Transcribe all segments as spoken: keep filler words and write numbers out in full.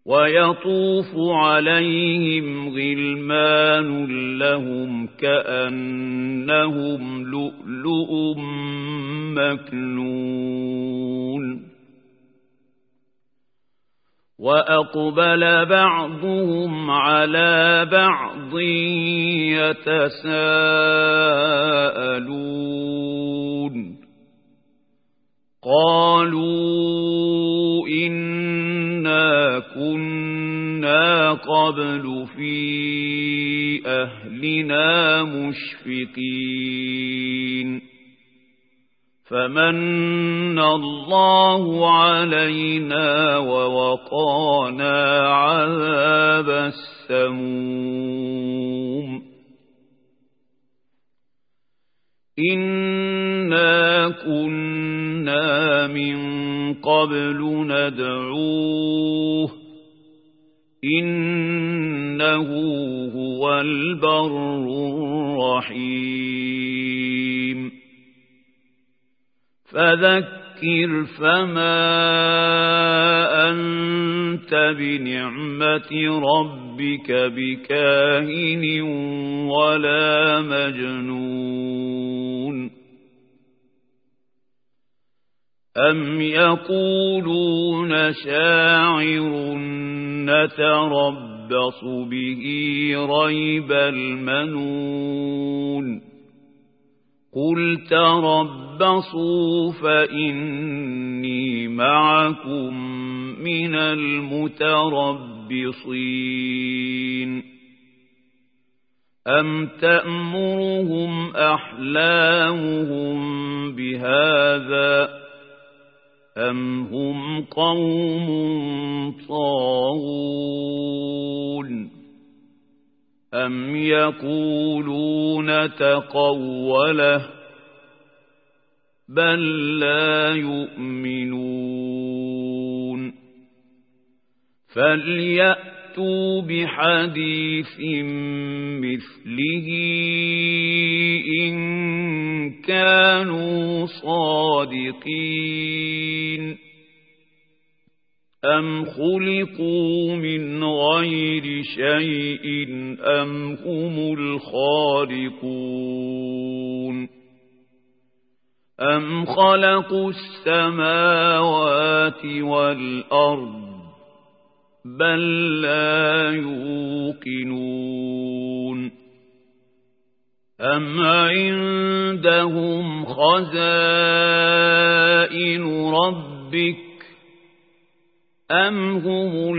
ويطوف عليهم غلمان لهم كأنهم لؤلؤ مكنون وأقبل بعضهم على بعض يتساءلون قالوا إنا كنا قبل في أهلنا مشفقين فمن الله علينا ووقانا عذاب السموم إنا كنا من قبل ندعوه إنه هو البر الرحيم فذكر فما أنت بنعمة ربك بكاهن ولا مجنون أم يقولون شاعر نتربص به ريب المنون قل تربصوا فإني معكم من المتربصين أم تأمرهم أحلامهم بهذا أم هم قوم طاغون أم يقولون تقوله بل لا يؤمنون فليأتوا بحديث مثله إن كانوا صادقين أم خلقوا من غير شيء أم هم الخالقون أم خلقوا السماوات والأرض بل لا يوقنون أم عندهم خزائن ربك أم هم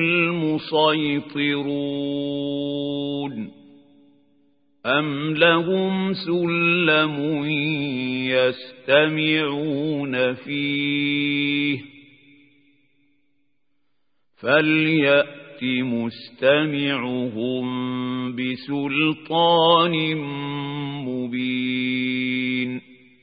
المسيطرون أم لهم سلم يستمعون فيه فليأت مستمعهم بسلطان مبين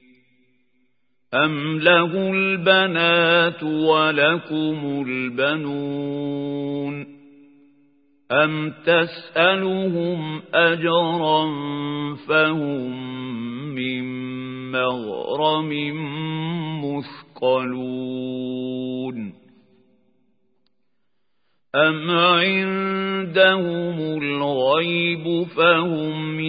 أم له البنات ولكم البنون أم تسألهم أجرا فهم من مغرم مثقلون أم عندهم الغيب فهم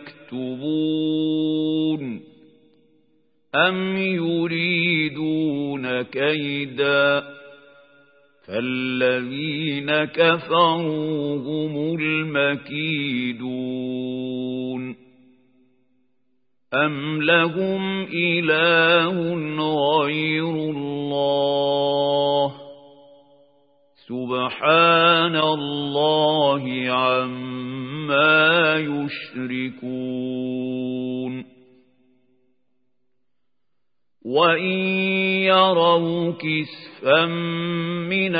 يكتبون أم يريدون كيدا فالذين كفروا هم المكيدون أم لهم إله غير الله سبحان الله عما يشركون وإن يروا كسفا من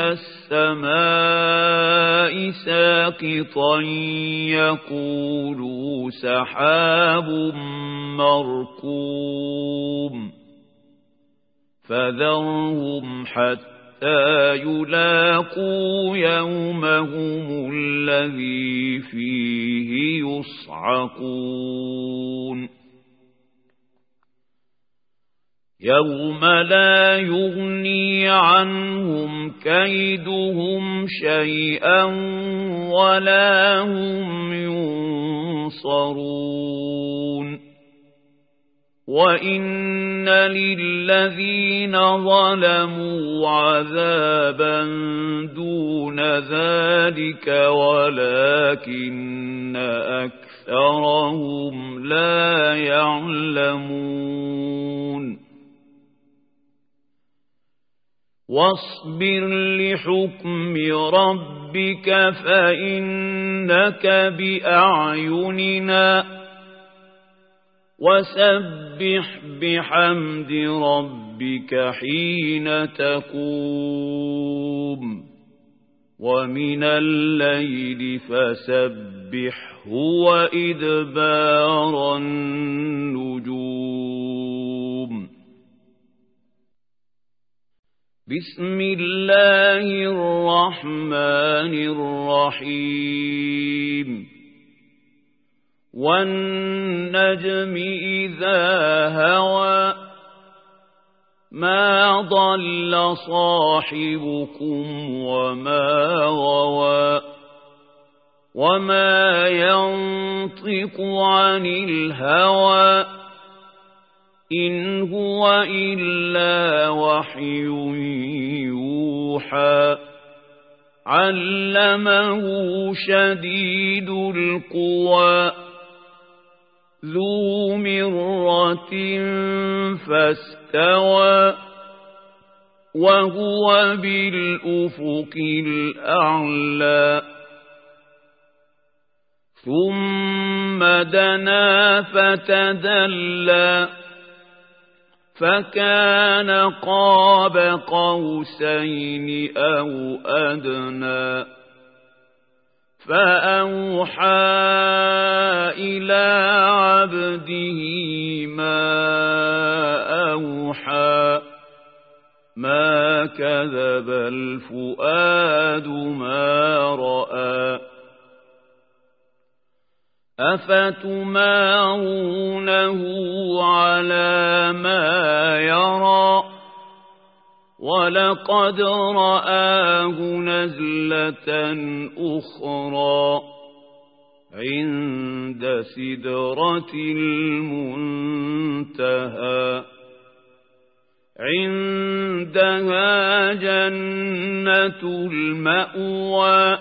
السماء ساقطا يقولوا سحاب مركوم فذرهم حتى يلاقوا يومهم الذي فيه يصعقون يوم لا يغني عنهم كيدهم شيئا ولا هم ينصرون وإن للذين ظلموا عذابا دون ذلك ولكن أكثرهم لا يعلمون واصبر لحكم ربك فإنك بأعيننا وسبح بحمد ربك حين تقوم ومن الليل فسبحه وإدبار النجوم بسم الله الرحمن الرحيم والنجم إذا هوى ما ضل صاحبكم وما غوى وما ينطق عن الهوى إن هو إلا وحي يوحى علمه شديد القوى ذو مرة فاستوى وهو بالأفق الأعلى ثم دنا فتدلى فكان قاب قوسين أو أدنى فأوحى إلى عبده ما أوحى ما كذب الفؤاد ما رأى أفتمارونه على ما يرى ولقد رآه نزلة أخرى عند سدرة المنتهى عندها جنة المأوى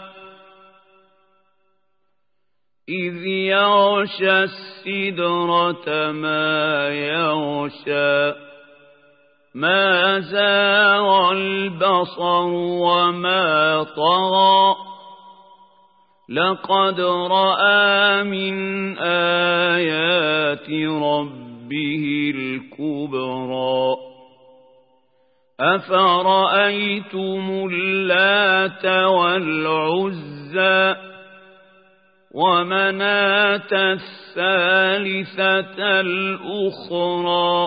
إذ يغشى السدرة ما يغشى ما زاغ البصر وما طغى لقد رأى من آيات ربه الكبرى أفرأيتم اللات والعزى ومناة الثالثة الأخرى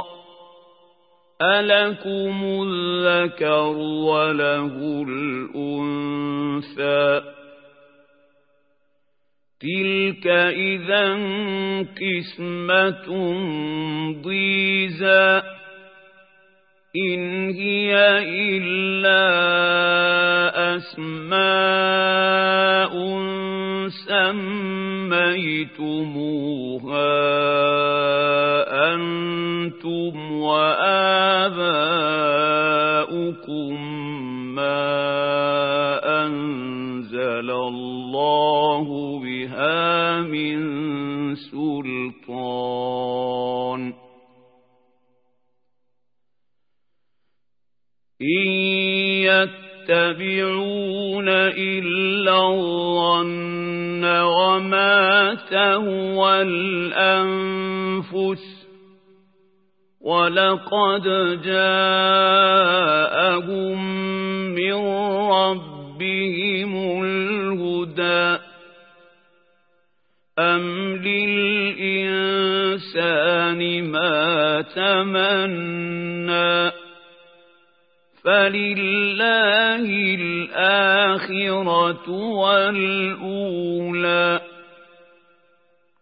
ألكم الذكر وله الأنثى تلك إذا قسمة ضيزى إن هي إلا أسماء سميتموها أنتم وآباؤكم ما أنزل الله بها من سلطان إن يتبعون إلا الظن وما تهوى الأنفس ولقد جاءهم من ربهم الهدى أم للإنسان ما تمنى فلله الآخرة والأولى